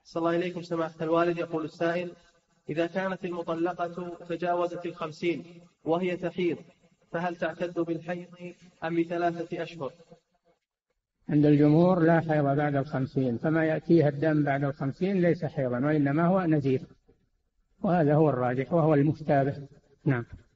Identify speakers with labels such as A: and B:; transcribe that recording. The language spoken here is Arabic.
A: صلى الله إليكم سماحة الوالد. يقول السائل: إذا كانت المطلقة تجاوزت 50 وهي تحيض فهل تعتد بالحيض أم ب3 أشهر؟
B: عند الجمهور لا حيض بعد 50، فما يأتيها الدم بعد 50 ليس حيضا وإنما هو نزيف، وهذا هو الراجح وهو المشتبه. نعم.